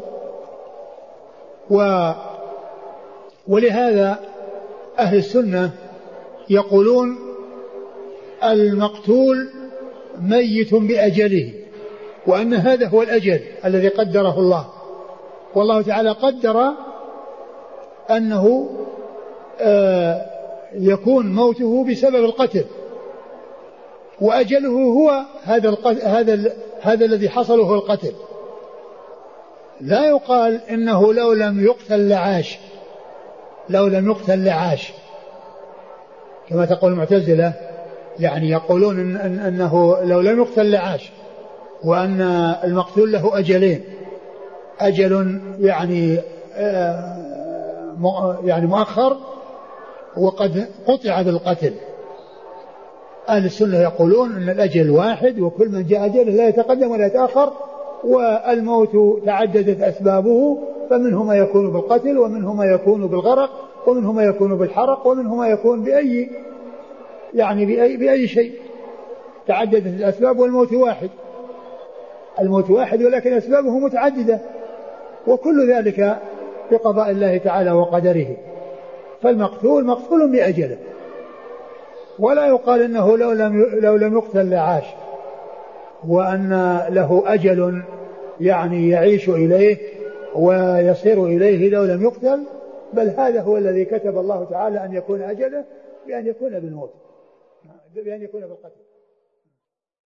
ولهذا أهل السنة يقولون المقتول ميت بأجله، وأن هذا هو الأجل الذي قدره الله. والله تعالى قدر أنه يكون موته بسبب القتل، وأجله هو هذا الذي حصل هو القتل. لا يقال إنه لو لم يقتل لعاش، لو لم يقتل لعاش كما تقول المعتزلة، يعني يقولون أنه لو لم يقتل لعاش، وأن المقتول له أجلين، أجل يعني مؤخر وقد قطع بالقتل. أهل السنة يقولون أن الأجل واحد، وكل من جاء أجله لا يتقدم ولا يتأخر، والموت تعددت أسبابه، فمنه ما يكون بالقتل، ومنه ما يكون بالغرق، ومنه ما يكون بالحرق، ومنه ما يكون بأي شيء. تعددت الأسباب والموت واحد، الموت واحد ولكن أسبابه متعددة، وكل ذلك بقضاء الله تعالى وقدره. فالمقتول مقتول بأجله، ولا يقال إنه لو لم يقتل لعاش، وأن له أجل يعني يعيش إليه ويصير إليه لو لم يقتل، بل هذا هو الذي كتب الله تعالى أن يكون أجله بأن يكون بالموت، بأن يكون بالقتل.